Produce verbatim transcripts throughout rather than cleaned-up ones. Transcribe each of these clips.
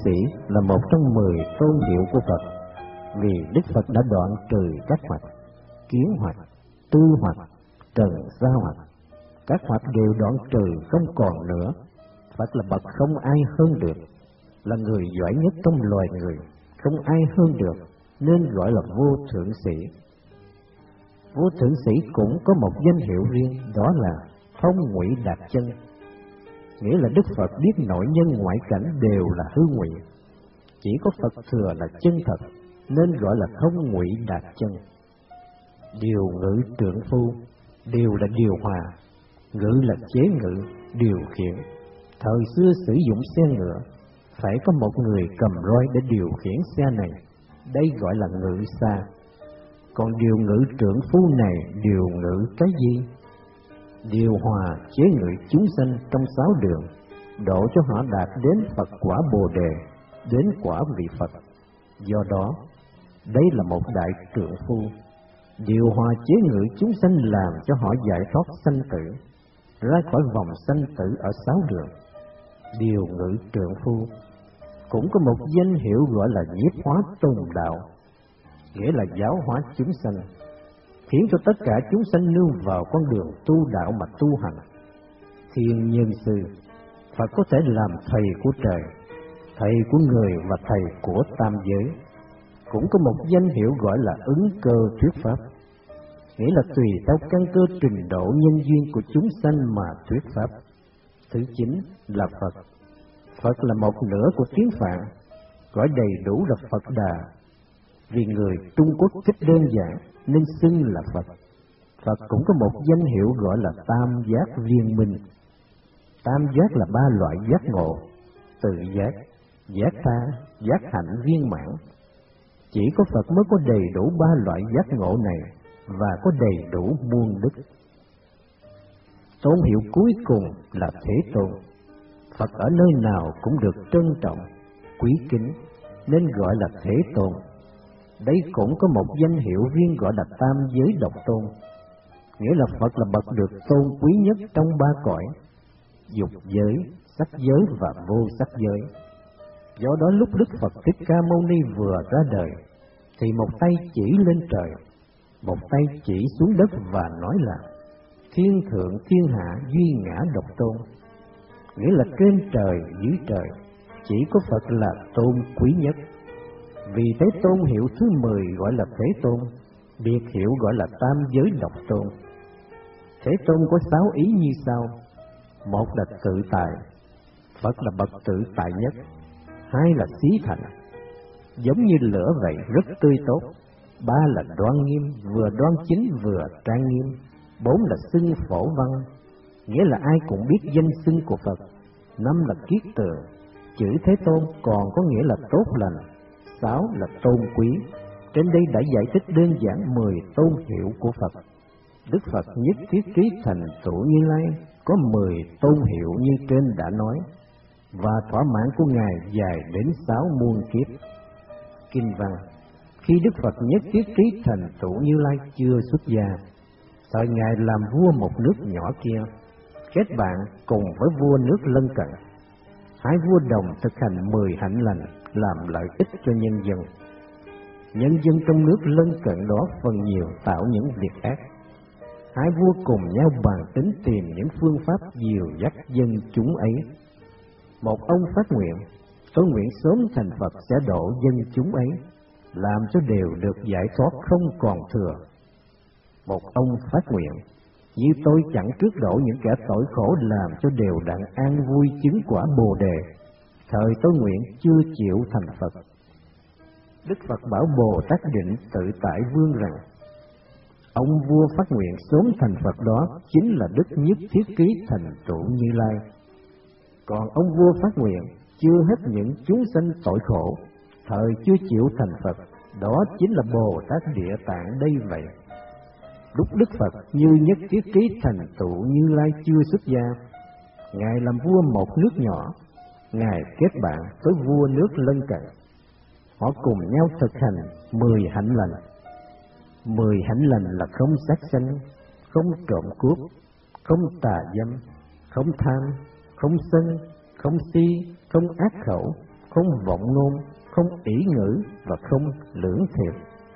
sĩ là một trong mười tôn hiệu của Phật, vì Đức Phật đã đoạn trừ các hoặc, kiến hoặc, tư hoặc, trần sa hoặc. Các hoặc đều đoạn trừ không còn nữa. Phật là bậc không ai hơn được, là người giỏi nhất trong loài người, không ai hơn được, nên gọi là vô thượng sĩ. Vô thượng sĩ cũng có một danh hiệu riêng, đó là thông ngụy đạt chân, nghĩa là Đức Phật biết nội nhân ngoại cảnh đều là hư ngụy, chỉ có Phật thừa là chân thật, nên gọi là thông ngụy đạt chân. Điều ngự trượng phu, điều là điều hòa, ngự là chế ngự, điều khiển. Thời xưa sử dụng xe ngựa, phải có một người cầm roi để điều khiển xe này, đây gọi là ngự xa. Còn điều ngự trượng phu này điều ngự cái gì? Điều hòa chế ngự chúng sanh trong sáu đường, độ cho họ đạt đến Phật quả Bồ Đề, đến quả vị Phật. Do đó, đây là một đại trượng phu. Điều hòa chế ngự chúng sanh làm cho họ giải thoát sanh tử, ra khỏi vòng sanh tử ở sáu đường. Điều ngự trượng phu cũng có một danh hiệu gọi là nhiếp hóa tôn đạo, nghĩa là giáo hóa chúng sanh, khiến cho tất cả chúng sanh nương vào con đường tu đạo mà tu hành. Thiên nhân sư, Phật có thể làm thầy của trời, thầy của người và thầy của tam giới. Cũng có một danh hiệu gọi là ứng cơ thuyết pháp, nghĩa là tùy theo căn cơ trình độ nhân duyên của chúng sanh mà thuyết pháp. Thứ chín là Phật. Phật là một nửa của tiếng Phạn, gọi đầy đủ là Phật Đà. Vì người Trung Quốc thích đơn giản nên xưng là Phật. Phật cũng có một danh hiệu gọi là tam giác viên minh. Tam giác là ba loại giác ngộ: tự giác, giác tha, giác hạnh viên mãn. Chỉ có Phật mới có đầy đủ ba loại giác ngộ này và có đầy đủ muôn đức. Tôn hiệu cuối cùng là Thế Tôn. Phật ở nơi nào cũng được trân trọng, quý kính, nên gọi là Thế Tôn. Đây cũng có một danh hiệu riêng gọi là Tam Giới Độc Tôn, nghĩa là Phật là bậc được tôn quý nhất trong ba cõi: dục giới, sắc giới và vô sắc giới. Do đó lúc Đức Phật Thích Ca Mâu Ni vừa ra đời, thì một tay chỉ lên trời, một tay chỉ xuống đất và nói là thiên thượng thiên hạ duy ngã độc tôn, nghĩa là trên trời dưới trời chỉ có Phật là tôn quý nhất. Vì thế tôn hiệu thứ mười gọi là Thế Tôn, biệt hiệu gọi là Tam Giới Độc Tôn. Thế Tôn có sáu ý như sau: một là tự tại, Phật là bậc tự tại nhất. Hai là xí thành, giống như lửa vậy, rất tươi tốt. Ba là đoan nghiêm, vừa đoan chính vừa trang nghiêm. Bốn là xưng phổ văn, nghĩa là ai cũng biết danh xưng của Phật. Năm là kiết tường, chữ Thế Tôn còn có nghĩa là tốt lành. Sáu là tôn quý. Trên đây đã giải thích đơn giản mười tôn hiệu của Phật. Đức Phật nhất thiết trí thành tựu Như Lai có mười tôn hiệu như trên đã nói, và thỏa mãn của Ngài dài đến sáu muôn kiếp. Kinh văn: khi Đức Phật nhất thiết trí thành tựu Như Lai chưa xuất gia, thời Ngài làm vua một nước nhỏ kia, kết bạn cùng với vua nước lân cận. Hai vua đồng thực hành mười hạnh lành, làm lợi ích cho nhân dân. Nhân dân trong nước lân cận đó phần nhiều tạo những việc ác. Hai vua cùng nhau bàn tính tìm những phương pháp dìu dắt dân chúng ấy. Một ông phát nguyện: tôi nguyện sớm thành Phật sẽ độ dân chúng ấy, làm cho đều được giải thoát không còn thừa. Một ông phát nguyện: như tôi chẳng trước độ những kẻ tội khổ, làm cho đều đặng an vui chứng quả Bồ Đề, thời tôi nguyện chưa chịu thành Phật. Đức Phật bảo Bồ Tát Định Tự Tại Vương rằng: ông vua phát nguyện sớm thành Phật đó chính là đức nhất thiết ký thành tựu Như Lai. Còn ông vua phát nguyện chưa hết những chúng sanh tội khổ, thời chưa chịu thành Phật, đó chính là Bồ Tát Địa Tạng đây vậy. Lúc Đức Phật như nhất thiết ký thành tựu Như Lai chưa xuất gia, Ngài làm vua một nước nhỏ, Ngài kết bạn với vua nước lân cận. Họ cùng nhau thực hành mười hạnh lành. Mười hạnh lành là không sát sanh, không trộm cướp, không tà dâm, không tham, không sân, không si, không ác khẩu, không vọng ngôn, không ỷ ngữ và không lưỡng thiệp.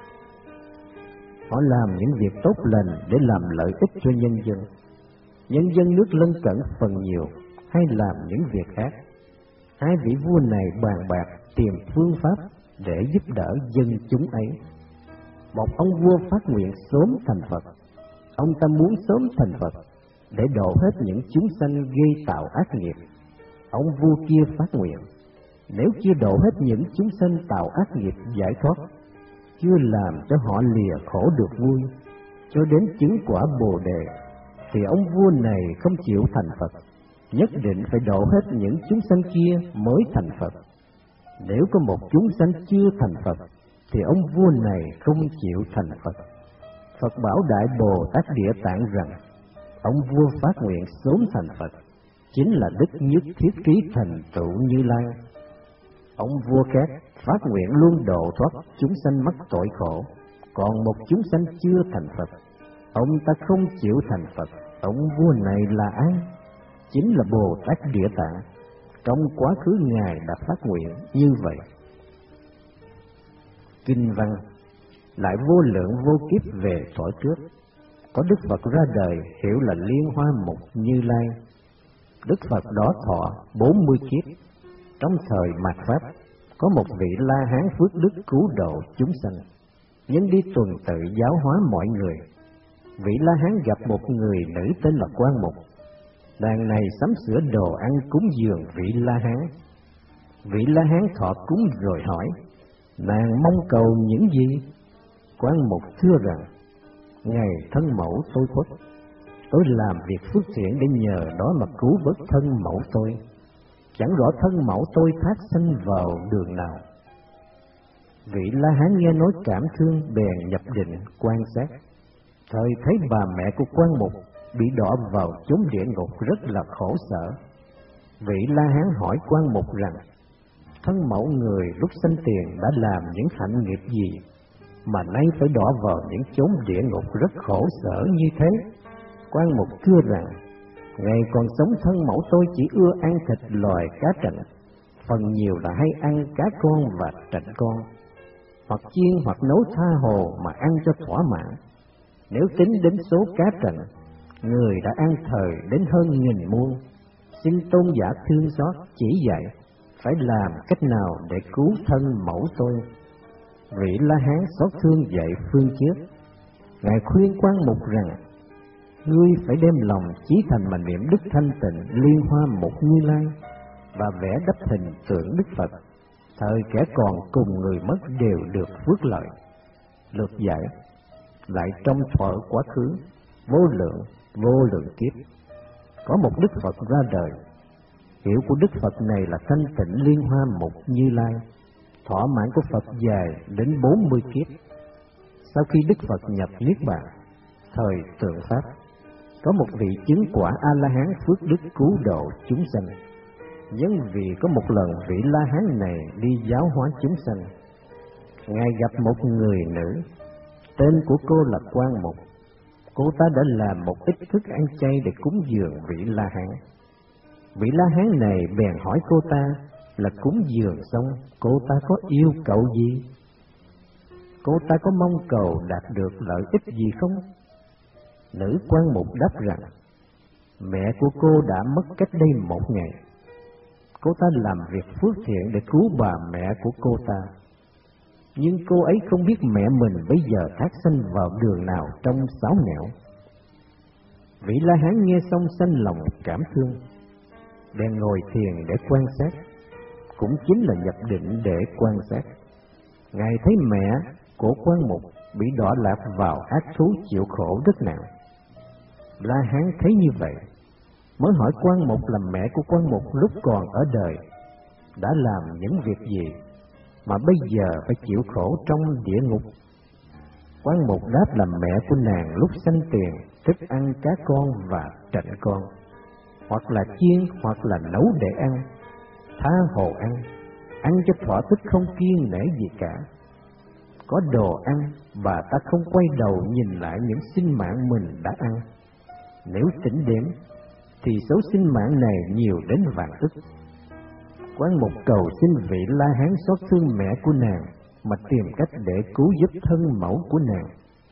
Họ làm những việc tốt lành để làm lợi ích cho nhân dân. Nhân dân nước lân cận phần nhiều hay làm những việc khác. Hai vị vua này bàn bạc tìm phương pháp để giúp đỡ dân chúng ấy. Một ông vua phát nguyện sớm thành Phật. Ông ta muốn sớm thành Phật để độ hết những chúng sanh gây tạo ác nghiệp. Ông vua kia phát nguyện, nếu chưa độ hết những chúng sanh tạo ác nghiệp giải thoát, chưa làm cho họ lìa khổ được vui, cho đến chứng quả Bồ Đề, thì ông vua này không chịu thành Phật, nhất định phải độ hết những chúng sanh kia mới thành Phật. Nếu có một chúng sanh chưa thành Phật, thì ông vua này không chịu thành Phật. Phật bảo Đại Bồ Tát Địa Tạng rằng, ông vua phát nguyện sớm thành Phật, chính là đức nhất thiết trí thành tựu Như Lai. Ông vua khác phát nguyện luôn độ thoát chúng sanh mắc tội khổ, còn một chúng sanh chưa thành Phật, ông ta không chịu thành Phật. Ông vua này là ai? Chính là Bồ Tát Địa Tạng. Trong quá khứ Ngài đã phát nguyện như vậy. Kinh văn lại vô lượng vô kiếp về thuở trước, có Đức Phật ra đời hiểu là Liên Hoa Mục Như Lai. Đức Phật đó thọ bốn mươi kiếp. Trong thời mạt Pháp, có một vị La Hán phước đức cứu độ chúng sanh, nhân đi tuần tự giáo hóa mọi người. Vị La Hán gặp một người nữ tên là Quan Mục. Nàng này sắm sửa đồ ăn cúng dường vị La Hán. Vị La Hán thọ cúng rồi hỏi, nàng mong cầu những gì? Quan Mục thưa rằng, ngày thân mẫu tôi khuất, tôi làm việc phước thiện để nhờ đó mà cứu vớt thân mẫu tôi. Chẳng rõ thân mẫu tôi thác sanh vào đường nào. Vị La Hán nghe nói cảm thương, bèn nhập định quan sát. Thời thấy bà mẹ của Quan Mục bị đọa vào chốn địa ngục rất là khổ sở. Vị La Hán hỏi Quan Mục rằng, thân mẫu người lúc sanh tiền đã làm những hạnh nghiệp gì mà nay phải đọa vào những chốn địa ngục rất khổ sở như thế? Quan Mục thưa rằng, ngày còn sống thân mẫu tôi chỉ ưa ăn thịt loài cá trạch, phần nhiều là hay ăn cá con và trạch con, hoặc chiên hoặc nấu tha hồ mà ăn cho thỏa mãn. Nếu tính đến số cá trạch, người đã ăn thời đến hơn nghìn muôn. Xin tôn giả thương xót chỉ dạy, phải làm cách nào để cứu thân mẫu tôi. Vị La Hán xót thương dạy phương trước. Ngài khuyên Quan Mục rằng, ngươi phải đem lòng chí thành mà niệm đức thanh tịnh Liên Hoa Mục Như Lai và vẽ đắp hình tượng Đức Phật. Thời kẻ còn cùng người mất đều được phước lợi. Lược giải, lại trong thuở quá khứ vô lượng vô lượng kiếp, có một Đức Phật ra đời. Hiệu của Đức Phật này là thanh tịnh Liên Hoa Mục Như Lai. Thọ mạng của Phật dài đến bốn mươi kiếp. Sau khi Đức Phật nhập Niết Bàn, thời tượng Pháp, có một vị chứng quả A-la-hán phước đức cứu độ chúng sanh. Nhưng vì có một lần vị La Hán này đi giáo hóa chúng sanh, Ngài gặp một người nữ, tên của cô là Quan Mục. Cô ta đã làm một ít thức ăn chay để cúng dường vị La Hán. Vị La Hán này bèn hỏi cô ta là cúng dường xong, cô ta có yêu cầu gì? Cô ta có mong cầu đạt được lợi ích gì không? Nữ Quan Mục đáp rằng, mẹ của cô đã mất cách đây một ngày. Cô ta làm việc phước thiện để cứu bà mẹ của cô ta, nhưng cô ấy không biết mẹ mình bây giờ thác sanh vào đường nào trong sáu nẻo. Vị La Hán nghe xong sanh lòng cảm thương, bèn ngồi thiền để quan sát, cũng chính là nhập định để quan sát. Ngài thấy mẹ của Quan Mục bị đọa lạc vào ác thú chịu khổ rất nặng. La Hán thấy như vậy, mới hỏi Quan Mục là mẹ của Quan Mục lúc còn ở đời đã làm những việc gì mà bây giờ phải chịu khổ trong địa ngục. Quan Mục đáp là mẹ của nàng lúc sanh tiền thích ăn cá con và trạch con, hoặc là chiên hoặc là nấu để ăn, tha hồ ăn, ăn cho thỏa thích không kiêng nể gì cả. Có đồ ăn, bà ta không quay đầu nhìn lại những sinh mạng mình đã ăn. Nếu tính đếm, thì số sinh mạng này nhiều đến vạn ức. Quan Mục cầu xin vị La Hán xót thương mẹ của nàng mà tìm cách để cứu giúp thân mẫu của nàng.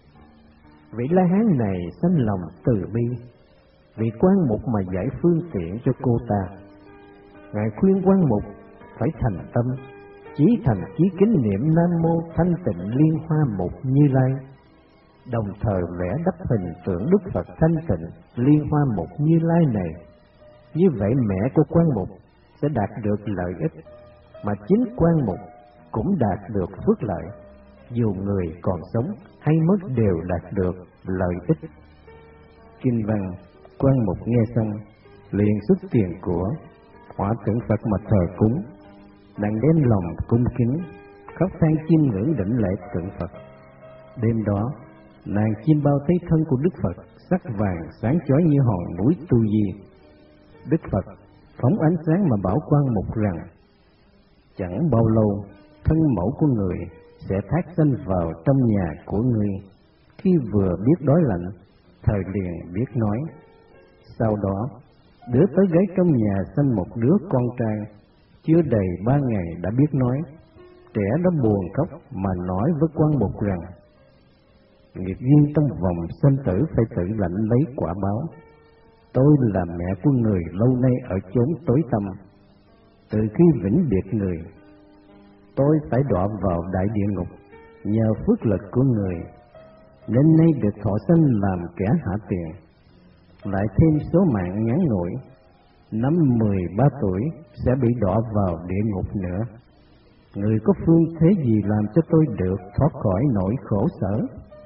Vị La Hán này sanh lòng từ bi, vì Quan Mục mà giải phương tiện cho cô ta. Ngài khuyên Quan Mục phải thành tâm, chí thành chí kính niệm Nam Mô Thanh Tịnh Liên Hoa Mục Như Lai, đồng thời vẽ đắp hình tượng Đức Phật Thanh Tịnh Liên Hoa Mục Như Lai này. Như vậy mẹ của Quan Mục sẽ đạt được lợi ích, mà chính Quan Mục cũng đạt được phước lợi, dù người còn sống hay mất đều đạt được lợi ích. Kinh văn. Quan Mục nghe xong liền xuất tiền của, hóa tượng Phật mà thờ cúng. Nàng đem lòng cung kính, khóc than chiêm ngưỡng đảnh lễ tượng Phật. Đêm đó, nàng chiêm bao thấy thân của Đức Phật sắc vàng sáng chói như hòn núi Tu Di. Đức Phật phóng ánh sáng mà bảo Quan Mục rằng, chẳng bao lâu thân mẫu của người sẽ thác sanh vào trong nhà của ngươi. Khi vừa biết đói lạnh, thời liền biết nói. Sau đó, đứa tới gái trong nhà sanh một đứa con trai, chưa đầy ba ngày đã biết nói. Trẻ đó buồn khóc mà nói với Quan Mục rằng, nghiệp duyên trong vòng sinh tử phải tự lãnh lấy quả báo. Tôi là mẹ của người lâu nay ở chốn tối tăm. Từ khi vĩnh biệt người, tôi phải đọa vào đại địa ngục. Nhờ phước lực của người, nên nay được thọ sanh làm kẻ hạ tiền. Lại thêm số mạng ngắn ngủi, năm mười ba tuổi sẽ bị đọa vào địa ngục nữa. Người có phương thế gì làm cho tôi được thoát khỏi nỗi khổ sở?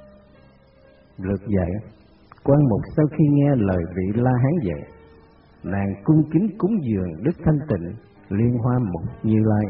Lược dạy. Quan Mục sau khi nghe lời vị La Hán dạy, nàng cung kính cúng dường Đức Thanh Tịnh Liên Hoa Mục Như Lai.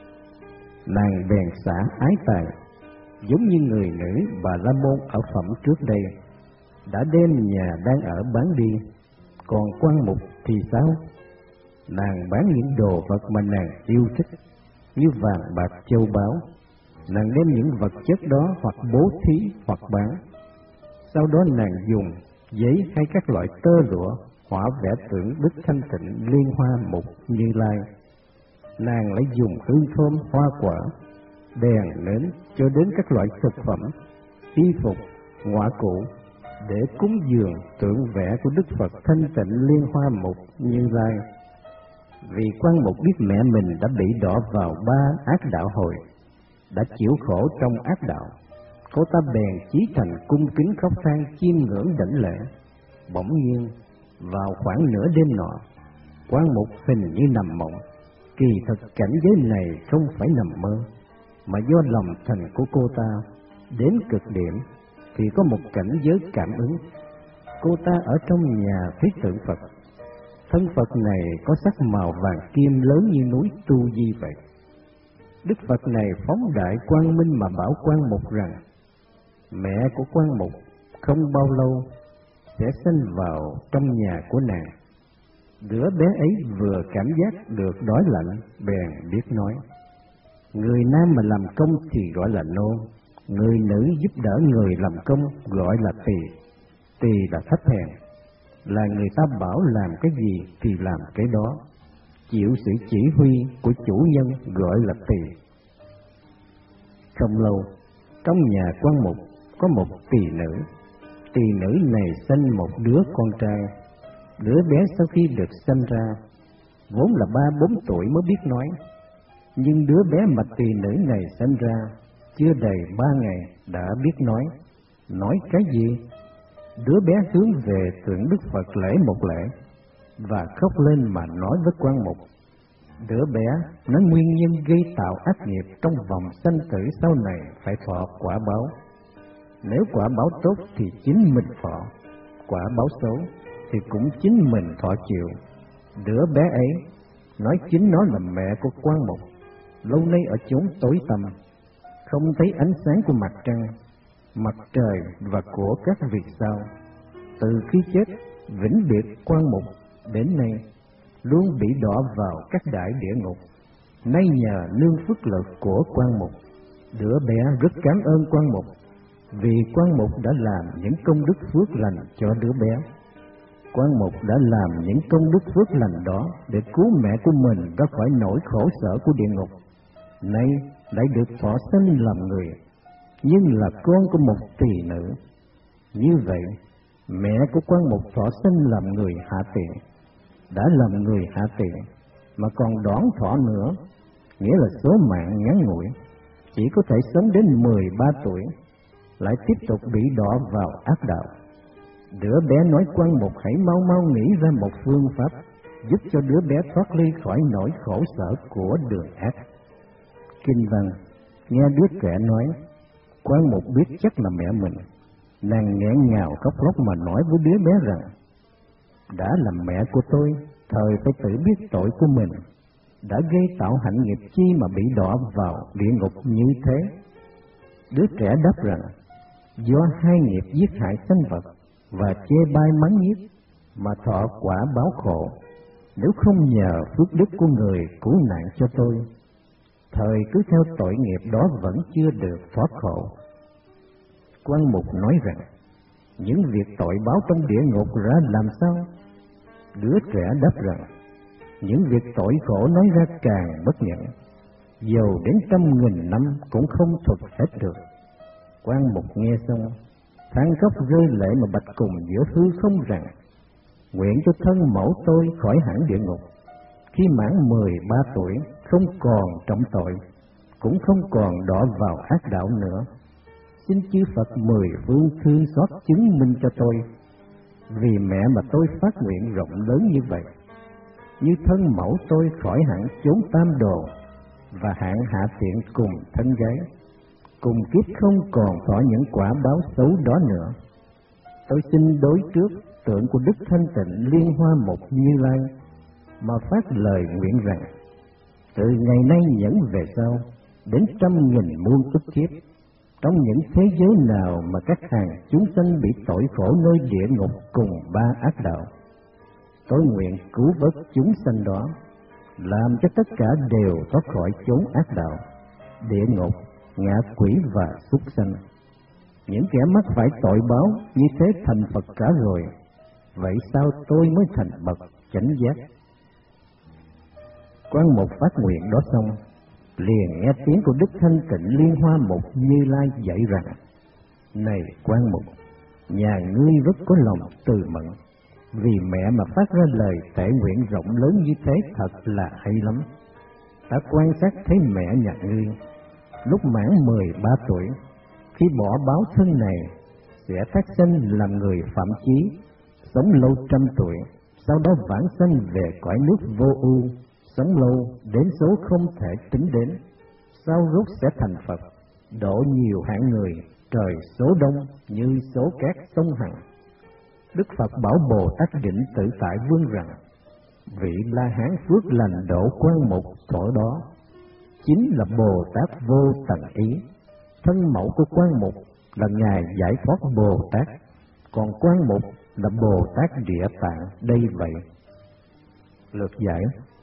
Nàng bèn xả ái tài, giống như người nữ Bà La Môn ở phẩm trước đây, đã đem nhà đang ở bán đi. Còn Quan Mục thì sao? Nàng bán những đồ vật mà nàng yêu thích, như vàng bạc châu báu. Nàng đem những vật chất đó hoặc bố thí hoặc bán. Sau đó nàng dùng giấy hay các loại tơ lụa họa vẽ tượng Đức Thanh Tịnh Liên Hoa Mục Như Lai. Nàng lại dùng hương thơm, hoa quả, đèn nến cho đến các loại thực phẩm, y phục, ngọa cụ để cúng dường tượng vẽ của Đức Phật Thanh Tịnh Liên Hoa Mục Như Lai. Vì Quan Mục biết mẹ mình đã bị đọa vào ba ác đạo hồi, đã chịu khổ trong ác đạo, cô ta bèn chí thành cung kính khóc than chiêm ngưỡng đảnh lễ. Bỗng nhiên vào khoảng nửa đêm nọ, Quan Mục hình như nằm mộng. Kỳ thực cảnh giới này không phải nằm mơ, mà do lòng thành của cô ta đến cực điểm thì có một cảnh giới cảm ứng. Cô ta ở trong nhà thấy tượng Phật. Thân Phật này có sắc màu vàng kim lớn như núi Tu Di vậy. Đức Phật này phóng đại quang minh mà bảo Quan Mục rằng, mẹ của Quan Mục không bao lâu sẽ sanh vào trong nhà của nàng. Đứa bé ấy vừa cảm giác được đói lạnh, bèn biết nói. Người nam mà làm công thì gọi là nô, người nữ giúp đỡ người làm công gọi là tỳ. Tỳ là thấp hèn, là người ta bảo làm cái gì thì làm cái đó, chịu sự chỉ huy của chủ nhân gọi là tỳ. Không lâu, trong nhà Quan Mục có một tỳ nữ. Tỳ nữ này sinh một đứa con trai. Đứa bé sau khi được sinh ra vốn là ba bốn tuổi mới biết nói, nhưng đứa bé mà tỳ nữ này sinh ra chưa đầy ba ngày đã biết nói. Nói cái gì? Đứa bé hướng về tượng Đức Phật lễ một lễ và khóc lên mà nói với Quan Mục. Đứa bé nói nguyên nhân gây tạo ác nghiệp trong vòng sanh tử sau này phải thọ quả báo. Nếu quả báo tốt thì chính mình thọ, quả báo xấu thì cũng chính mình thọ chịu. Đứa bé ấy nói chính nó là mẹ của Quan Mục, lâu nay ở chốn tối tăm, không thấy ánh sáng của mặt trăng, mặt trời và của các vì sao. Từ khi chết vĩnh biệt Quan Mục đến nay luôn bị đọa vào các đại địa ngục. Nay nhờ nương phước lực của Quan Mục, đứa bé rất cảm ơn Quan Mục, vì Quan Mục đã làm những công đức phước lành cho đứa bé. Quan Mục đã làm những công đức phước lành đó để cứu mẹ của mình ra khỏi nỗi khổ sở của địa ngục, nay lại được thọ sinh làm người, nhưng là con của một tỳ nữ. Như vậy, mẹ của Quan Mục thọ sinh làm người hạ tiện, đã làm người hạ tiện mà còn đón thọ nữa, nghĩa là số mạng ngắn ngủi, chỉ có thể sống đến mười ba tuổi, lại tiếp tục bị đọa vào ác đạo. Đứa bé nói Quan Mục hãy mau mau nghĩ ra một phương pháp giúp cho đứa bé thoát ly khỏi nỗi khổ sở của đường ác. Kinh văn nghe đứa trẻ nói, Quan Mục biết chắc là mẹ mình, nàng nghẹn ngào khóc lóc mà nói với đứa bé rằng: đã là mẹ của tôi, thời phải tự biết tội của mình, đã gây tạo hạnh nghiệp chi mà bị đọa vào địa ngục như thế. Đứa trẻ đáp rằng: do hai nghiệp giết hại sanh vật và chê bai mắng nhiếc mà thọ quả báo khổ, nếu không nhờ phước đức của người cứu nạn cho tôi, thời cứ theo tội nghiệp đó vẫn chưa được thoát khổ. Quan Mục nói rằng: những việc tội báo trong địa ngục ra làm sao? Đứa trẻ đáp rằng: những việc tội khổ nói ra càng bất nhẫn, dầu đến trăm nghìn năm cũng không thuật hết được. Quan Mục nghe xong, than khóc rơi lệ mà bạch cùng giữa hư không rằng: nguyện cho thân mẫu tôi khỏi hẳn địa ngục, khi mãn mười ba tuổi không còn trọng tội, cũng không còn đọa vào ác đạo nữa. Xin chư Phật mười phương thương xót chứng minh cho tôi, vì mẹ mà tôi phát nguyện rộng lớn như vậy, như thân mẫu tôi khỏi hẳn chốn tam đồ và hạng hạ tiện cùng thân gái, cùng kiếp không còn thọ những quả báo xấu đó nữa. Tôi xin đối trước tượng của Đức Thanh Tịnh Liên Hoa Mục Như Lai mà phát lời nguyện rằng: từ ngày nay nhẫn về sau, đến trăm nghìn muôn ức kiếp, trong những thế giới nào mà các hàng chúng sanh bị tội khổ nơi địa ngục cùng ba ác đạo, tôi nguyện cứu vớt chúng sanh đó, làm cho tất cả đều thoát khỏi chốn ác đạo, địa ngục, ngạ quỷ và súc sanh. Những kẻ mắc phải tội báo như thế thành Phật cả rồi, vậy sao tôi mới thành bậc chánh giác? Quan Mục phát nguyện đó xong, liền nghe tiếng của Đức Thanh Tịnh Liên Hoa Mục Như Lai dạy rằng: này Quan Mục, nhà ngươi rất có lòng từ mẫn, vì mẹ mà phát ra lời tệ nguyện rộng lớn như thế thật là hay lắm. Ta quan sát thấy mẹ nhà ngươi lúc mãn mười ba tuổi, khi bỏ báo thân này sẽ phát sinh làm người phạm chí, sống lâu trăm tuổi, sau đó vãng sanh về cõi nước vô ưu, sống lâu đến số không thể tính đến, sau rốt sẽ thành Phật, độ nhiều hạng người, trời số đông như số cát sông Hằng. Đức Phật bảo Bồ Tát Định Tự Tại Vương rằng: vị La Hán phước lành độ Quan Mục thổ đó chính là Bồ Tát Vô Tận Ý. Thân mẫu của Quan Mục là Ngài Giải Thoát Bồ Tát, còn Quan Mục là Bồ Tát Địa Tạng đây vậy. Lược giải: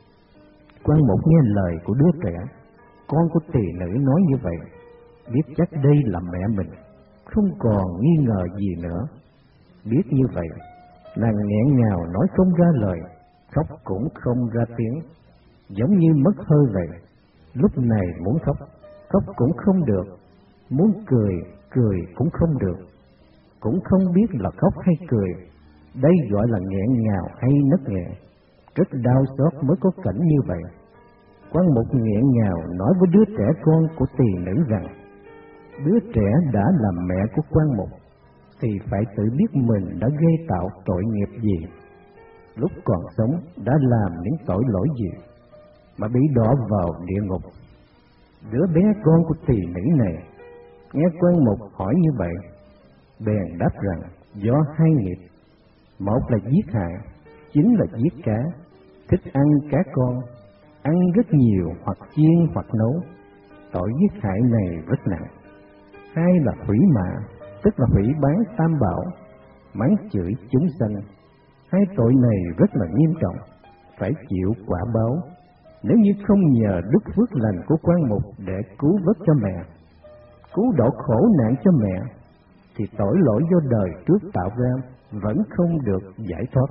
Quan Mục nghe lời của đứa trẻ, con của tỳ nữ nói như vậy, biết chắc đây là mẹ mình, không còn nghi ngờ gì nữa. Biết như vậy, nàng nghẹn ngào nói không ra lời, khóc cũng không ra tiếng, giống như mất hơi vậy. Lúc này muốn khóc, khóc cũng không được, muốn cười, cười cũng không được, cũng không biết là khóc hay cười. Đây gọi là nghẹn ngào hay nấc nghẹn, rất đau xót mới có cảnh như vậy. Quan Mục nghẹn ngào nói với đứa trẻ con của tỳ nữ rằng: đứa trẻ đã làm mẹ của Quan Mục thì phải tự biết mình đã gây tạo tội nghiệp gì, lúc còn sống đã làm những tội lỗi gì mà bị đọa vào địa ngục. Đứa bé con của tỳ nữ này nghe Quan Mục hỏi như vậy, bèn đáp rằng: do hai nghiệp, một là giết hại, chính là giết cá, thích ăn cá con, ăn rất nhiều hoặc chiên hoặc nấu, tội giết hại này rất nặng. Hai là hủy mạ, tức là hủy bán tam bảo, mắng chửi chúng sanh. Hai tội này rất là nghiêm trọng, phải chịu quả báo. Nếu như không nhờ đức phước lành của Quan Mục để cứu vớt cho mẹ, cứu độ khổ nạn cho mẹ, thì tội lỗi do đời trước tạo ra vẫn không được giải thoát.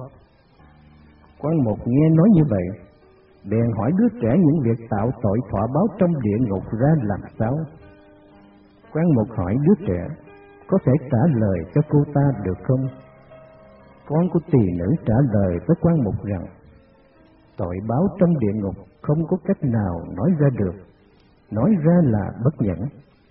Quan Mục nghe nói như vậy, bèn hỏi đứa trẻ những việc tạo tội thọ báo trong địa ngục ra làm sao. Quan Mục hỏi đứa trẻ, có thể trả lời cho cô ta được không? Con của tỳ nữ trả lời với Quan Mục rằng, tội báo trong địa ngục không có cách nào nói ra được, nói ra là bất nhẫn.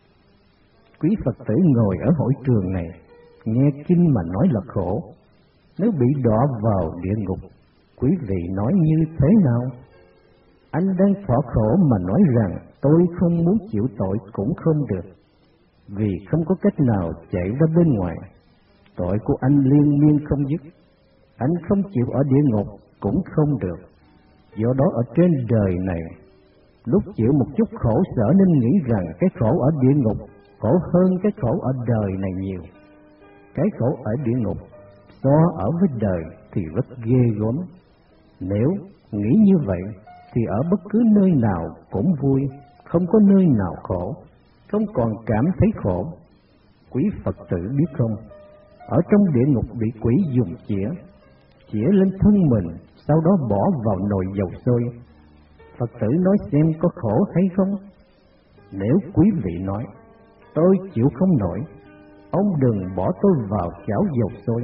Quý Phật tử ngồi ở hội trường này, nghe kinh mà nói là khổ. Nếu bị đọa vào địa ngục, quý vị nói như thế nào? Anh đang thọ khổ mà nói rằng tôi không muốn chịu tội cũng không được, vì không có cách nào chạy ra bên ngoài. Tội của anh liên miên không dứt, anh không chịu ở địa ngục cũng không được. Do đó ở trên đời này, lúc chịu một chút khổ sở nên nghĩ rằng cái khổ ở địa ngục khổ hơn cái khổ ở đời này nhiều. Cái khổ ở địa ngục so ở với đời thì rất ghê gớm. Nếu nghĩ như vậy thì ở bất cứ nơi nào cũng vui, không có nơi nào khổ, không còn cảm thấy khổ. Quý Phật tử biết không, ở trong địa ngục bị quỷ dùng chĩa, chĩa lên thân mình, sau đó bỏ vào nồi dầu sôi. Phật tử nói xem có khổ hay không? Nếu quý vị nói, tôi chịu không nổi, ông đừng bỏ tôi vào chảo dầu sôi.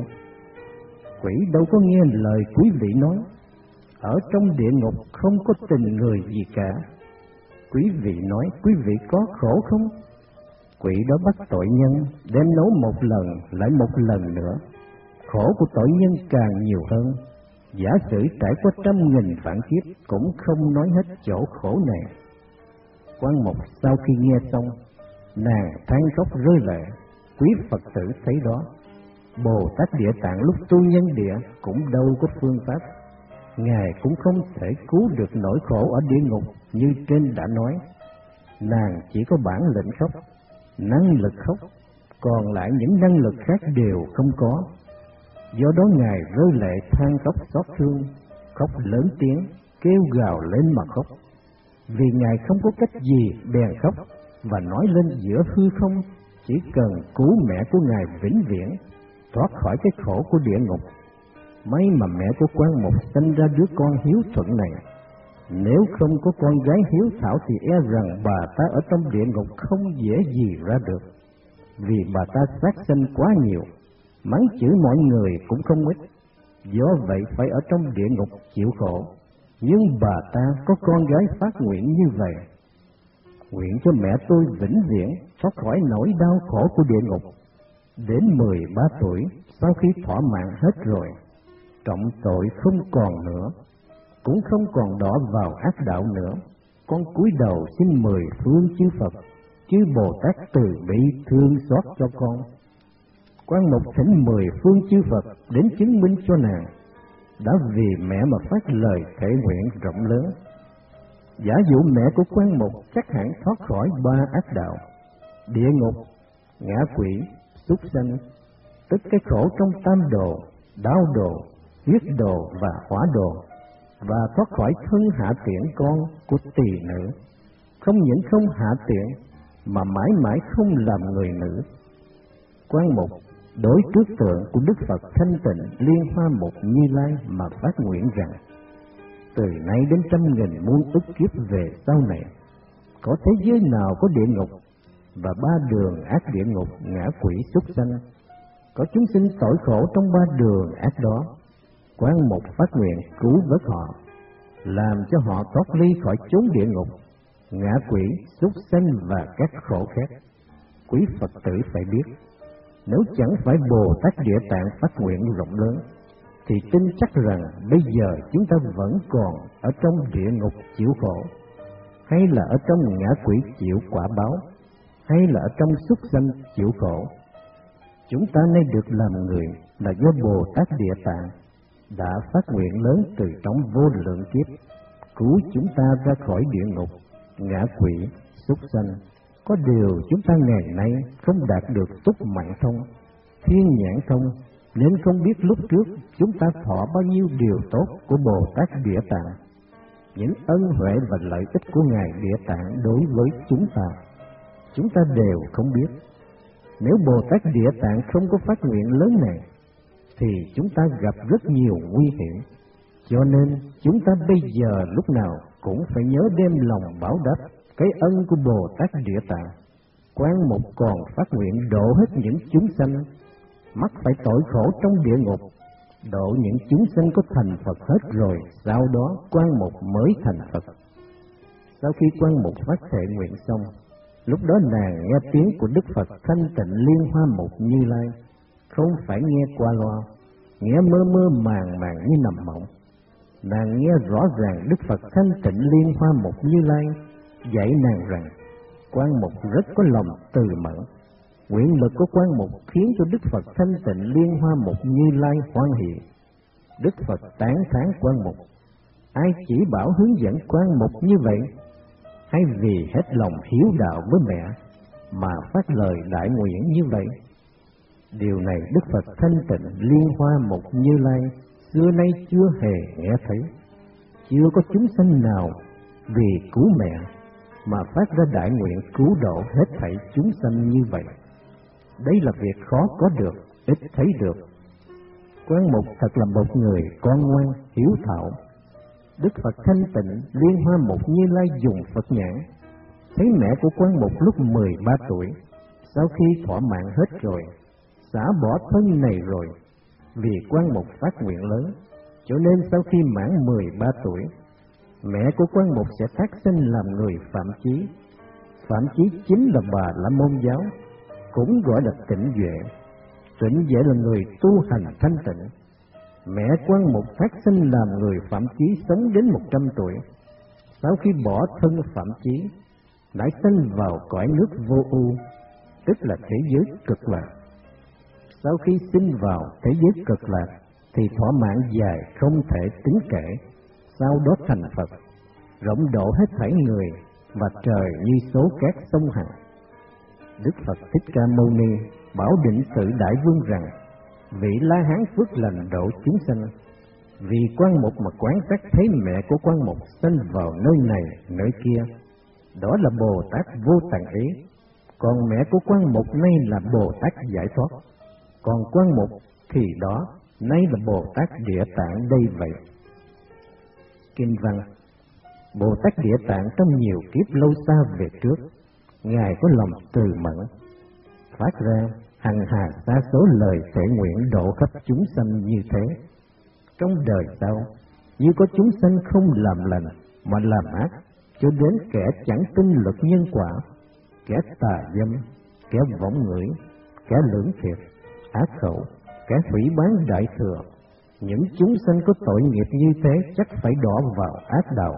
Quỷ đâu có nghe lời quý vị nói. Ở trong địa ngục không có tình người gì cả. Quý vị nói quý vị có khổ không? Quỷ đó bắt tội nhân, đem nấu một lần lại một lần nữa. Khổ của tội nhân càng nhiều hơn. Giả sử trải qua trăm nghìn vạn kiếp cũng không nói hết chỗ khổ này. Quan Mục sau khi nghe xong, nàng than khóc rơi lệ. Quý Phật tử thấy đó, Bồ Tát Địa Tạng lúc tu nhân địa cũng đâu có phương pháp. Ngài cũng không thể cứu được nỗi khổ ở địa ngục như trên đã nói. Nàng chỉ có bản lĩnh khóc, năng lực khóc, còn lại những năng lực khác đều không có. Do đó Ngài rơi lệ than khóc xót thương, khóc lớn tiếng, kêu gào lên mà khóc. Vì Ngài không có cách gì bèn khóc và nói lên giữa hư không, chỉ cần cứu mẹ của Ngài vĩnh viễn thoát khỏi cái khổ của địa ngục. May mà mẹ của Quan Mục sinh ra đứa con hiếu thuận này. Nếu không có con gái hiếu thảo thì e rằng bà ta ở trong địa ngục không dễ gì ra được. Vì bà ta sát sanh quá nhiều, mắng chửi mọi người cũng không ít, do vậy phải ở trong địa ngục chịu khổ. Nhưng bà ta có con gái phát nguyện như vậy: nguyện cho mẹ tôi vĩnh viễn thoát khỏi nỗi đau khổ của địa ngục. Đến mười ba tuổi, sau khi thỏa mãn hết rồi, trọng tội không còn nữa, cũng không còn đọa vào ác đạo nữa, con cúi đầu xin mười phương chư Phật, chư Bồ Tát từ bi thương xót cho con. Quan Mục thỉnh mười phương chư Phật đến chứng minh cho nàng, đã vì mẹ mà phát lời thể nguyện rộng lớn. Giả dụ mẹ của Quan Mục chắc hẳn thoát khỏi ba ác đạo: địa ngục, ngã quỷ, súc sanh, tức cái khổ trong tam đồ, đau đồ, huyết đồ và hỏa đồ, và thoát khỏi thân hạ tiện con của tỳ nữ. Không những không hạ tiện mà mãi mãi không làm người nữ. Quan Mục đối trước tượng của Đức Phật thanh tịnh Liên Hoa Mục Như Lai mà phát nguyện rằng: từ nay đến trăm nghìn muôn ức kiếp về sau này, có thế giới nào có địa ngục và ba đường ác địa ngục, ngã quỷ, súc sanh, có chúng sinh tội khổ trong ba đường ác đó, Quan Mục phát nguyện cứu vớt họ, làm cho họ thoát ly khỏi chốn địa ngục, ngã quỷ, súc sanh và các khổ khác. Quý Phật tử phải biết, nếu chẳng phải Bồ Tát Địa Tạng phát nguyện rộng lớn, thì tin chắc rằng bây giờ chúng ta vẫn còn ở trong địa ngục chịu khổ, hay là ở trong ngã quỷ chịu quả báo, hay là ở trong súc sanh chịu khổ. Chúng ta nay được làm người là do Bồ Tát Địa Tạng đã phát nguyện lớn từ trong vô lượng kiếp, cứu chúng ta ra khỏi địa ngục, ngã quỷ, súc sanh. Có điều chúng ta ngày nay không đạt được túc mạng thông, thiên nhãn thông, nên không biết lúc trước chúng ta thọ bao nhiêu điều tốt của Bồ Tát Địa Tạng, những ân huệ và lợi ích của Ngài Địa Tạng đối với chúng ta, chúng ta đều không biết. Nếu Bồ Tát Địa Tạng không có phát nguyện lớn này, thì chúng ta gặp rất nhiều nguy hiểm. Cho nên chúng ta bây giờ lúc nào cũng phải nhớ đem lòng báo đáp cái ân của Bồ Tát Địa Tạng. Quan Mục còn phát nguyện độ hết những chúng sanh mắc phải tội khổ trong địa ngục, độ những chúng sanh có thành Phật hết rồi, sau đó Quan Mục mới thành Phật. Sau khi Quan Mục phát thệ nguyện xong, lúc đó nàng nghe tiếng của Đức Phật Thanh Tịnh Liên Hoa Mục Như Lai, không phải nghe qua loa, nghe mơ mơ màng màng như nằm mộng. Nàng nghe rõ ràng Đức Phật Thanh Tịnh Liên Hoa Mục Như Lai dạy nàng rằng Quan Mục rất có lòng từ mẫn. Nguyện lực của Quan Mục khiến cho Đức Phật Thanh Tịnh Liên Hoa Mục Như Lai hoan hỷ. Đức Phật tán thán Quan Mục: ai chỉ bảo hướng dẫn Quan Mục như vậy? Hay vì hết lòng hiếu đạo với mẹ mà phát lời đại nguyện như vậy? Điều này Đức Phật Thanh Tịnh Liên Hoa Mục Như Lai xưa nay chưa hề nghe thấy. Chưa có chúng sanh nào vì cứu mẹ mà phát ra đại nguyện cứu độ hết thảy chúng sanh như vậy. Đây là việc khó có được, ít thấy được. Quan Mục thật là một người con ngoan, hiếu thảo. Đức Phật Thanh Tịnh Liên Hoa Mục Như Lai dùng Phật nhãn thấy mẹ của Quan Mục lúc mười ba tuổi, sau khi thỏa mãn hết rồi, xả bỏ thân này rồi. Vì Quan Mục phát nguyện lớn, cho nên sau khi mãn mười ba tuổi, mẹ của Quan Mục sẽ thác sinh làm người Phạm Chí. Phạm Chí chính là bà La Môn giáo, cũng gọi là Tịnh Duệ. Tịnh Duệ là người tu hành thanh tịnh. Mẹ Quan Mục thác sinh làm người Phạm Chí sống đến một trăm tuổi. Sau khi bỏ thân Phạm Chí, lại sinh vào cõi nước vô ưu, tức là thế giới cực lạc. Sau khi sinh vào thế giới cực lạc, thì thỏa mãn dài không thể tính kể, sau đó thành Phật, rộng độ hết thảy người và trời như số cát sông Hằng. Đức Phật Thích Ca Mâu Ni bảo Định Tự Đại Vương rằng vị La Hán phước lành độ chúng sanh. Vì Quan Mục mà quán sát thấy mẹ của Quan Mục sinh vào nơi này nơi kia, đó là Bồ Tát vô tận ý. Còn mẹ của Quan Mục nay là Bồ Tát giải thoát, còn Quan Mục thì đó nay là Bồ Tát Địa Tạng đây vậy. Kinh văn: Bồ Tát Địa Tạng trong nhiều kiếp lâu xa về trước, Ngài có lòng từ mẫn, phát ra hằng hà sa số lời thể nguyện độ khắp chúng sanh như thế. Trong đời sau, như có chúng sanh không làm lành mà làm ác, cho đến kẻ chẳng tin luật nhân quả, kẻ tà dâm, kẻ võng ngửi, kẻ lưỡng thiệt, ác khẩu, kẻ hủy bán đại thừa, những chúng sanh có tội nghiệp như thế chắc phải đọa vào ác đạo.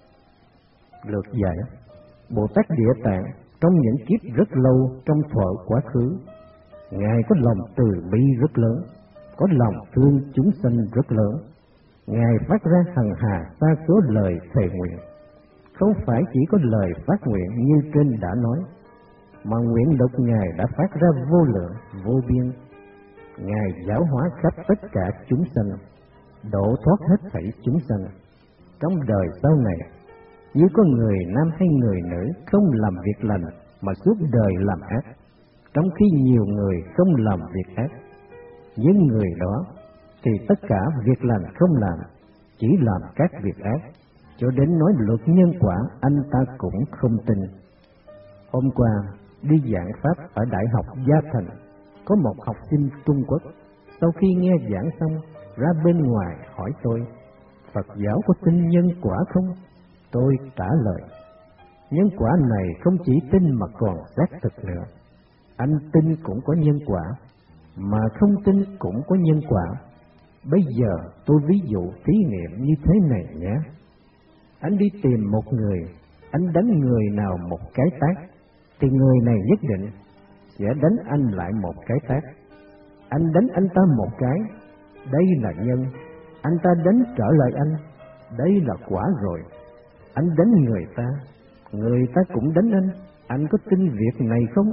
Lược giải: Bồ Tát Địa Tạng trong những kiếp rất lâu trong thuở quá khứ, Ngài có lòng từ bi rất lớn, có lòng thương chúng sanh rất lớn. Ngài phát ra hằng hà sa số lời thề nguyện, không phải chỉ có lời phát nguyện như trên đã nói, mà nguyện lực Ngài đã phát ra vô lượng, vô biên. Ngài giáo hóa khắp tất cả chúng sanh, độ thoát hết thảy chúng sanh. Trong đời sau này, như có người nam hay người nữ không làm việc lành mà suốt đời làm ác, trong khi nhiều người không làm việc ác, những người đó thì tất cả việc lành không làm, chỉ làm các việc ác, cho đến nói luật nhân quả anh ta cũng không tin. Hôm qua đi giảng pháp ở Đại học Gia Thành, có một học sinh Trung Quốc sau khi nghe giảng xong ra bên ngoài hỏi tôi: Phật giáo có tin nhân quả không? Tôi trả lời: nhân quả này không chỉ tin mà còn xác thực nữa. Anh tin cũng có nhân quả, mà không tin cũng có nhân quả. Bây giờ tôi ví dụ thí nghiệm như thế này nhé. Anh đi tìm một người, anh đánh người nào một cái tát, thì người này nhất định sẽ đánh anh lại một cái tát. Anh đánh anh ta một cái, đây là nhân. Anh ta đánh trở lại anh, đây là quả rồi. Anh đánh người ta, người ta cũng đánh anh. Anh có tin việc này không?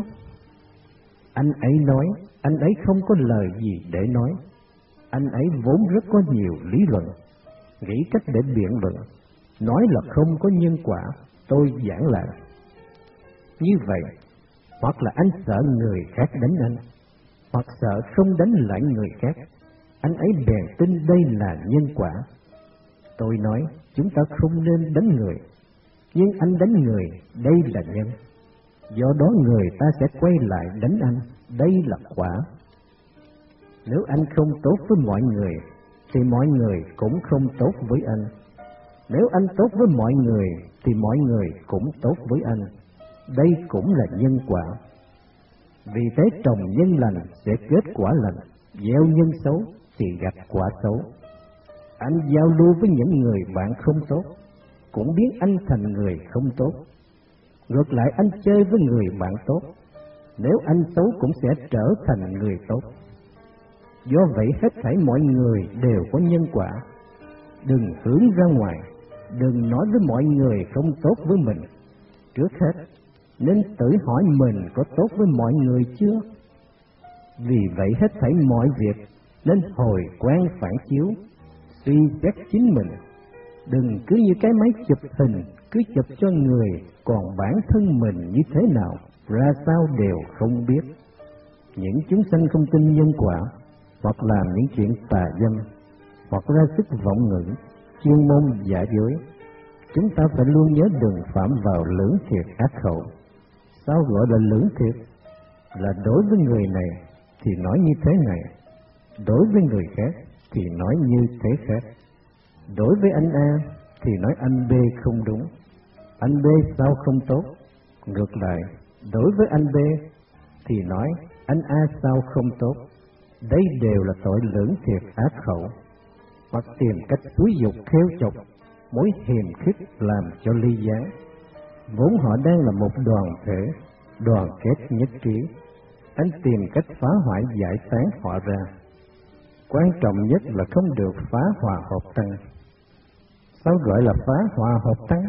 Anh ấy nói, anh ấy không có lời gì để nói. Anh ấy vốn rất có nhiều lý luận, nghĩ cách để biện luận, nói là không có nhân quả. Tôi giảng lại: như vậy, hoặc là anh sợ người khác đánh anh, hoặc sợ không đánh lại người khác, anh ấy bèn tin đây là nhân quả. Tôi nói chúng ta không nên đánh người, nhưng anh đánh người, đây là nhân. Do đó người ta sẽ quay lại đánh anh, đây là quả. Nếu anh không tốt với mọi người, thì mọi người cũng không tốt với anh. Nếu anh tốt với mọi người, thì mọi người cũng tốt với anh. Đây cũng là nhân quả. Vì thế trồng nhân lành sẽ kết quả lành, gieo nhân xấu thì gặt quả xấu. Anh giao lưu với những người bạn không tốt, cũng biến anh thành người không tốt. Ngược lại anh chơi với người bạn tốt, nếu anh xấu cũng sẽ trở thành người tốt. Do vậy hết thảy mọi người đều có nhân quả. Đừng hướng ra ngoài, đừng nói với mọi người không tốt với mình. Trước hết, nên tự hỏi mình có tốt với mọi người chưa? Vì vậy hết thảy mọi việc nên hồi quang phản chiếu, suy xét chính mình. Đừng cứ như cái máy chụp hình, cứ chụp cho người, còn bản thân mình như thế nào, ra sao đều không biết. Những chúng sanh không tin nhân quả, hoặc làm những chuyện tà dâm, hoặc ra sức vọng ngữ, chuyên môn giả dối. Chúng ta phải luôn nhớ đừng phạm vào lưỡng thiệt ác khẩu. Sao gọi là lưỡng thiệt? Là đối với người này thì nói như thế này, đối với người khác thì nói như thế khác. Đối với anh A thì nói anh B không đúng, anh B sao không tốt. Ngược lại, đối với anh B thì nói anh A sao không tốt. Đây đều là tội lưỡng thiệt ác khẩu, hoặc tìm cách xúi dục khéo chọc, mối hiềm khích làm cho ly gián. Vốn họ đang là một đoàn thể, đoàn kết nhất trí, anh tìm cách phá hoại giải tán họ ra. Quan trọng nhất là không được phá hòa hợp tăng. Sao gọi là phá hòa hợp tăng?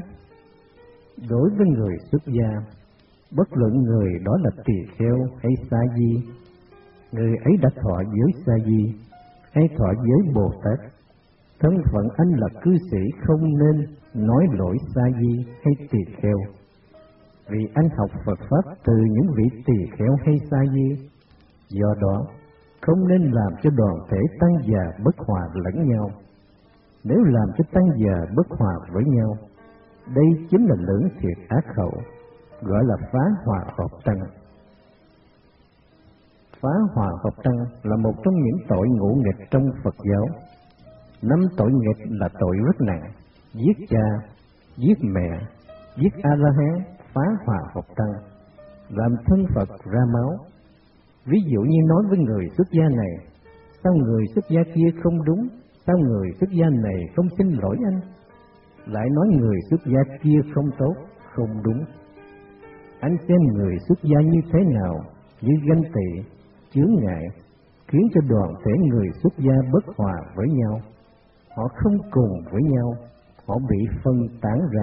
Đối với người xuất gia, bất luận người đó là tỳ kheo hay sa di, người ấy đã thọ giới sa di hay thọ giới Bồ Tát, thân phận anh là cư sĩ không nên nói lỗi sa di hay tỳ kheo. Vì anh học Phật Pháp từ những vị tỳ kheo hay sa di, do đó không nên làm cho đoàn thể tăng già bất hòa lẫn nhau. Nếu làm cho tăng già bất hòa với nhau, đây chính là lưỡng thiệt ác khẩu, gọi là phá hòa hợp tăng. Phá hòa hợp tăng là một trong những tội ngũ nghịch trong Phật giáo. Năm tội nghịch là tội rất nặng: giết cha, giết mẹ, giết A-la-hán, phá hòa hợp tăng, làm thân Phật ra máu. Ví dụ như nói với người xuất gia này, sao người xuất gia kia không đúng, sao người xuất gia này không xin lỗi anh. Lại nói người xuất gia kia không tốt, không đúng. Anh xem người xuất gia như thế nào, như ganh tị, chướng ngại, khiến cho đoàn thể người xuất gia bất hòa với nhau. Họ không cùng với nhau, họ bị phân tán ra.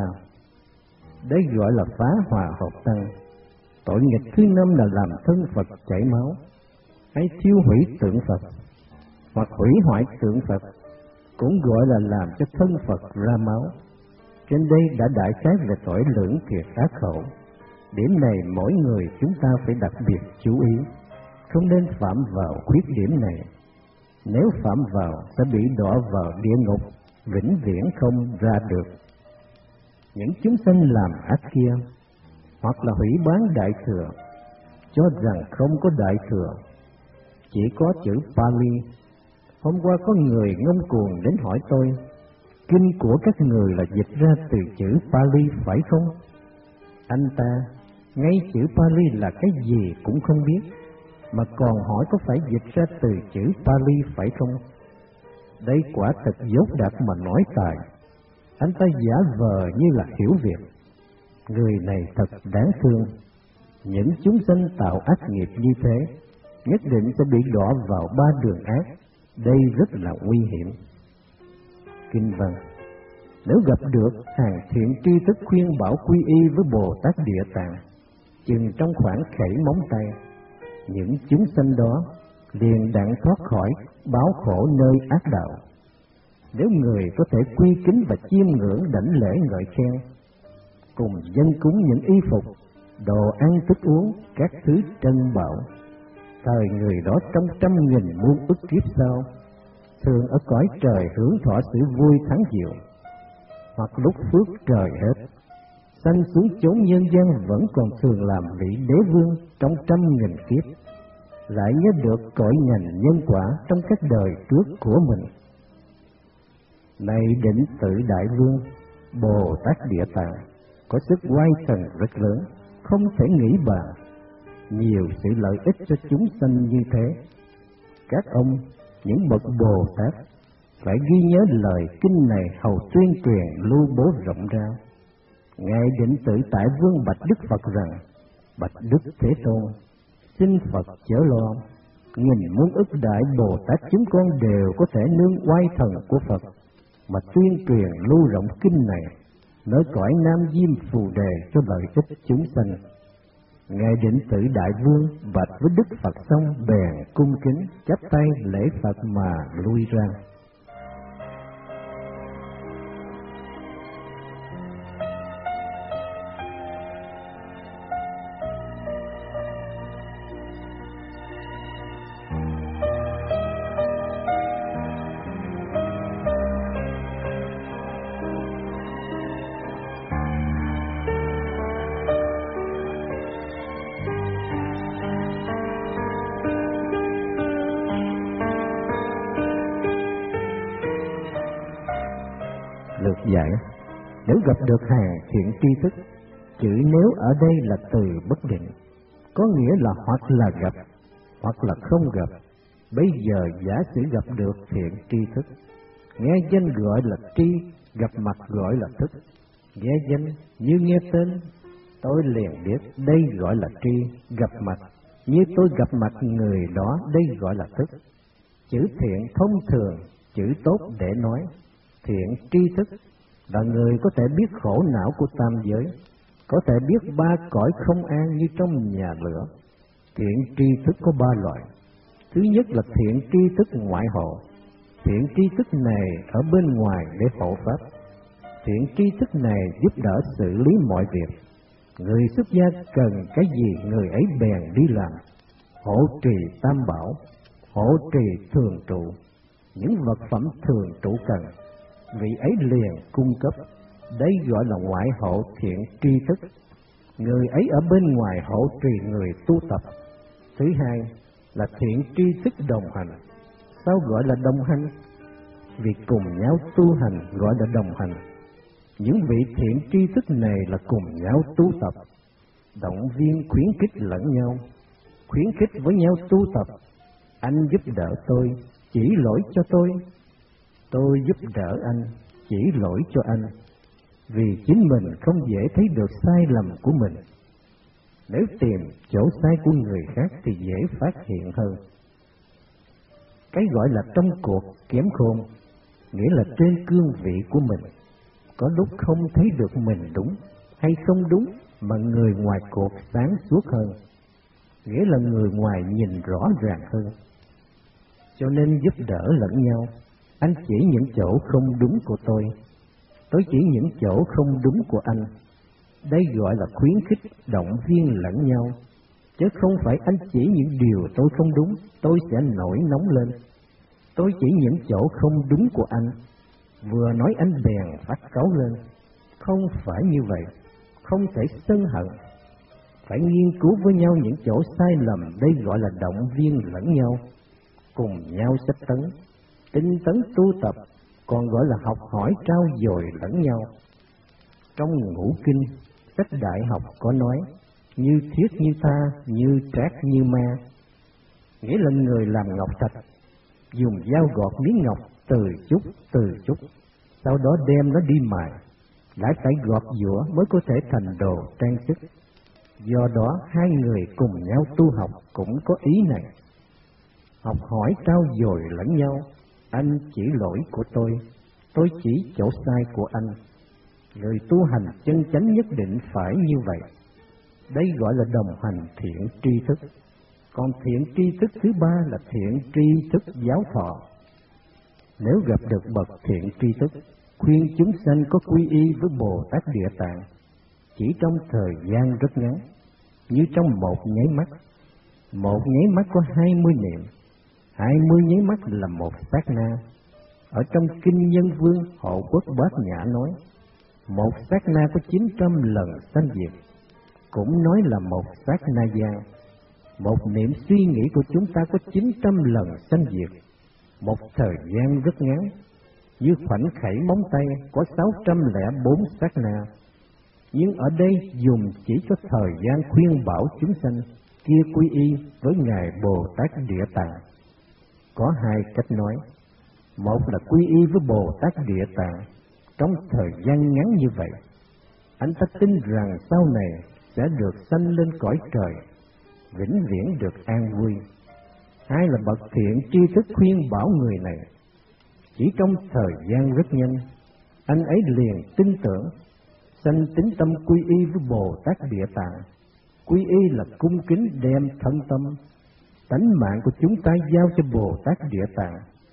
Đây gọi là phá hòa hợp tăng. Tội nghịch thứ năm là làm thân Phật chảy máu, hay thiêu hủy tượng Phật, hoặc hủy hoại tượng Phật, cũng gọi là làm cho thân Phật ra máu. Trên đây đã đại khái về tội lưỡng thiệt ác khẩu. Điểm này mỗi người chúng ta phải đặc biệt chú ý, không nên phạm vào khuyết điểm này. Nếu phạm vào sẽ bị đọa vào địa ngục, vĩnh viễn không ra được. Những chúng sanh làm ác kia, hoặc là hủy bán đại thừa, cho rằng không có đại thừa, chỉ có chữ Pali. Hôm qua có người ngông cuồng đến hỏi tôi, kinh của các người là dịch ra từ chữ Pali phải không? Anh ta ngay chữ Pali là cái gì cũng không biết, mà còn hỏi có phải dịch ra từ chữ Pali phải không? Đây quả thực dốt đạt mà nói tài. Anh ta giả vờ như là hiểu việc. Người này thật đáng thương. Những chúng sanh tạo ác nghiệp như thế, nhất định sẽ bị đọa vào ba đường ác. Đây rất là nguy hiểm. Kinh văn: nếu gặp được hàng thiện tri thức khuyên bảo quy y với Bồ Tát Địa Tạng, chừng trong khoảng khẩy móng tay, những chúng sanh đó liền đặng thoát khỏi báo khổ nơi ác đạo. Nếu người có thể quy kính và chiêm ngưỡng đảnh lễ ngợi khen, cùng dân cúng những y phục, đồ ăn thức uống, các thứ trân bảo. Thời người đó trong trăm nghìn muôn ức kiếp sau, thường ở cõi trời hưởng thọ sự vui thắng diệu, hoặc lúc phước trời hết, sanh xuống chốn nhân gian vẫn còn thường làm vị đế vương trong trăm nghìn kiếp, lại nhớ được cõi nhành nhân quả trong các đời trước của mình. Này Định Tự Đại Vương, Bồ Tát Địa Tạng, có sức oai thần rất lớn, không thể nghĩ bàn, nhiều sự lợi ích cho chúng sanh như thế. Các ông, những bậc Bồ Tát, phải ghi nhớ lời kinh này hầu tuyên truyền lưu bố rộng ra. Ngài Định Tự Tại Vương bạch Đức Phật rằng: bạch Đức Thế Tôn, xin Phật chớ lo, nghìn muôn ức đại Bồ Tát chúng con đều có thể nương oai thần của Phật mà tuyên truyền lưu rộng kinh này, nơi cõi Nam Diêm Phù Đề cho lợi ích chúng sanh. Ngài Định Tự Đại Vương bạch với Đức Phật xong bèn cung kính chắp tay lễ Phật mà lui ra. Lược giải: nếu gặp được hàng thiện tri thức, chữ nếu ở đây là từ bất định, có nghĩa là hoặc là gặp, hoặc là không gặp. Bây giờ giả sử gặp được thiện tri thức, nghe danh gọi là tri, gặp mặt gọi là thức. Nghe danh như nghe tên, tôi liền biết đây gọi là tri. Gặp mặt như tôi gặp mặt người đó, đây gọi là thức. Chữ thiện thông thường, chữ tốt để nói. Thiện tri thức là người có thể biết khổ não của tam giới, có thể biết ba cõi không an như trong nhà lửa. Thiện tri thức có ba loại. Thứ nhất là thiện tri thức ngoại hộ. Thiện tri thức này ở bên ngoài để hộ pháp. Thiện tri thức này giúp đỡ xử lý mọi việc. Người xuất gia cần cái gì người ấy bèn đi làm. Hộ trì tam bảo, hộ trì thường trụ, những vật phẩm thường trụ cần, vị ấy liền cung cấp. Đây gọi là ngoại hộ thiện tri thức. Người ấy ở bên ngoài hộ trì người tu tập. Thứ hai là thiện tri thức đồng hành. Sao gọi là đồng hành? Vì cùng nhau tu hành gọi là đồng hành. Những vị thiện tri thức này là cùng nhau tu tập, động viên khuyến khích lẫn nhau, khuyến khích với nhau tu tập. Anh giúp đỡ tôi, chỉ lỗi cho tôi. Tôi giúp đỡ anh, chỉ lỗi cho anh. Vì chính mình không dễ thấy được sai lầm của mình. Nếu tìm chỗ sai của người khác thì dễ phát hiện hơn. Cái gọi là trong cuộc kém khôn, nghĩa là trên cương vị của mình, có lúc không thấy được mình đúng hay không đúng, mà người ngoài cuộc sáng suốt hơn, nghĩa là người ngoài nhìn rõ ràng hơn. Cho nên giúp đỡ lẫn nhau. Anh chỉ những chỗ không đúng của tôi, tôi chỉ những chỗ không đúng của anh. Đây gọi là khuyến khích, động viên lẫn nhau, chứ không phải anh chỉ những điều tôi không đúng, tôi sẽ nổi nóng lên. Tôi chỉ những chỗ không đúng của anh, vừa nói anh bèn phát cáu lên. Không phải như vậy, không thể sân hận. Phải nghiên cứu với nhau những chỗ sai lầm, đây gọi là động viên lẫn nhau, cùng nhau sách tấn, tinh tấn tu tập, còn gọi là học hỏi trao dồi lẫn nhau. Trong Ngũ Kinh, sách đại học có nói, như thiết như tha, như trác như ma, nghĩa là người làm ngọc thạch, dùng dao gọt miếng ngọc từ chút từ chút, sau đó đem nó đi mài, lại phải gọt giũa mới có thể thành đồ trang sức. Do đó hai người cùng nhau tu học cũng có ý này, học hỏi trao dồi lẫn nhau. Anh chỉ lỗi của tôi, tôi chỉ chỗ sai của anh. Người tu hành chân chánh nhất định phải như vậy. Đây gọi là đồng hành thiện tri thức. Còn thiện tri thức thứ ba là thiện tri thức giáo thọ. Nếu gặp được bậc thiện tri thức, khuyên chúng sanh có quy y với Bồ Tát Địa Tạng, chỉ trong thời gian rất ngắn, như trong một nháy mắt. Một nháy mắt có hai mươi niệm, hai mươi nháy mắt là một sát na. Ở trong Kinh Nhân Vương Hộ Quốc Bát Nhã nói, một sát na có chín trăm lần sanh diệt, cũng nói là một sát na gian. Một niệm suy nghĩ của chúng ta có chín trăm lần sanh diệt, một thời gian rất ngắn, như khoảnh khẩy móng tay có sáu trăm lẻ bốn sát na. Nhưng ở đây dùng chỉ cho thời gian khuyên bảo chúng sanh kia quy y với Ngài Bồ Tát Địa Tạng. Có hai cách nói. Một là quy y với Bồ Tát Địa Tạng trong thời gian ngắn như vậy, anh ta tin rằng sau này sẽ được sanh lên cõi trời, vĩnh viễn được an vui. Hai là bậc thiện tri thức khuyên bảo người này, chỉ trong thời gian rất nhanh, anh ấy liền tin tưởng, sanh tín tâm quy y với Bồ Tát Địa Tạng. Quy y là cung kính đem thân tâm, tánh mạng của chúng ta giao cho Bồ Tát Địa Tạng.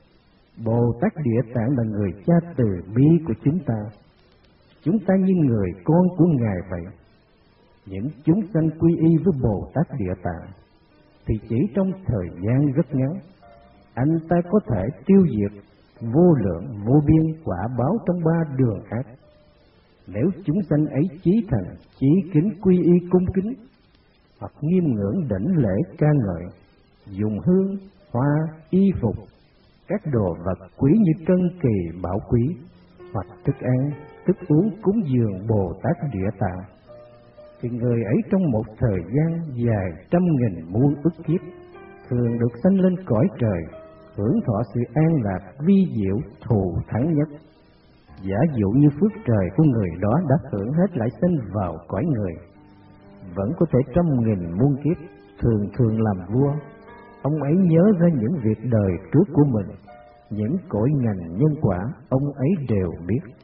Bồ Tát Địa Tạng là người cha từ bi của chúng ta, chúng ta như người con của Ngài vậy. Những chúng sanh quy y với Bồ Tát Địa Tạng thì chỉ trong thời gian rất ngắn, anh ta có thể tiêu diệt vô lượng vô biên quả báo trong ba đường ác. Nếu chúng sanh ấy chí thành, chí kính quy y cung kính, hoặc nghiêm ngưỡng đảnh lễ ca ngợi, dùng hương, hoa, y phục, các đồ vật quý như trân kỳ bảo quý, hoặc thức ăn, thức uống cúng dường Bồ Tát Địa Tạng, thì người ấy trong một thời gian dài trăm nghìn muôn ức kiếp thường được sanh lên cõi trời, hưởng thọ sự an lạc vi diệu thù thắng nhất. Giả dụ như phước trời của người đó đã hưởng hết lại sanh vào cõi người, vẫn có thể trăm nghìn muôn kiếp thường thường làm vua. Ông ấy nhớ ra những việc đời trước của mình, những cõi ngành nhân quả ông ấy đều biết.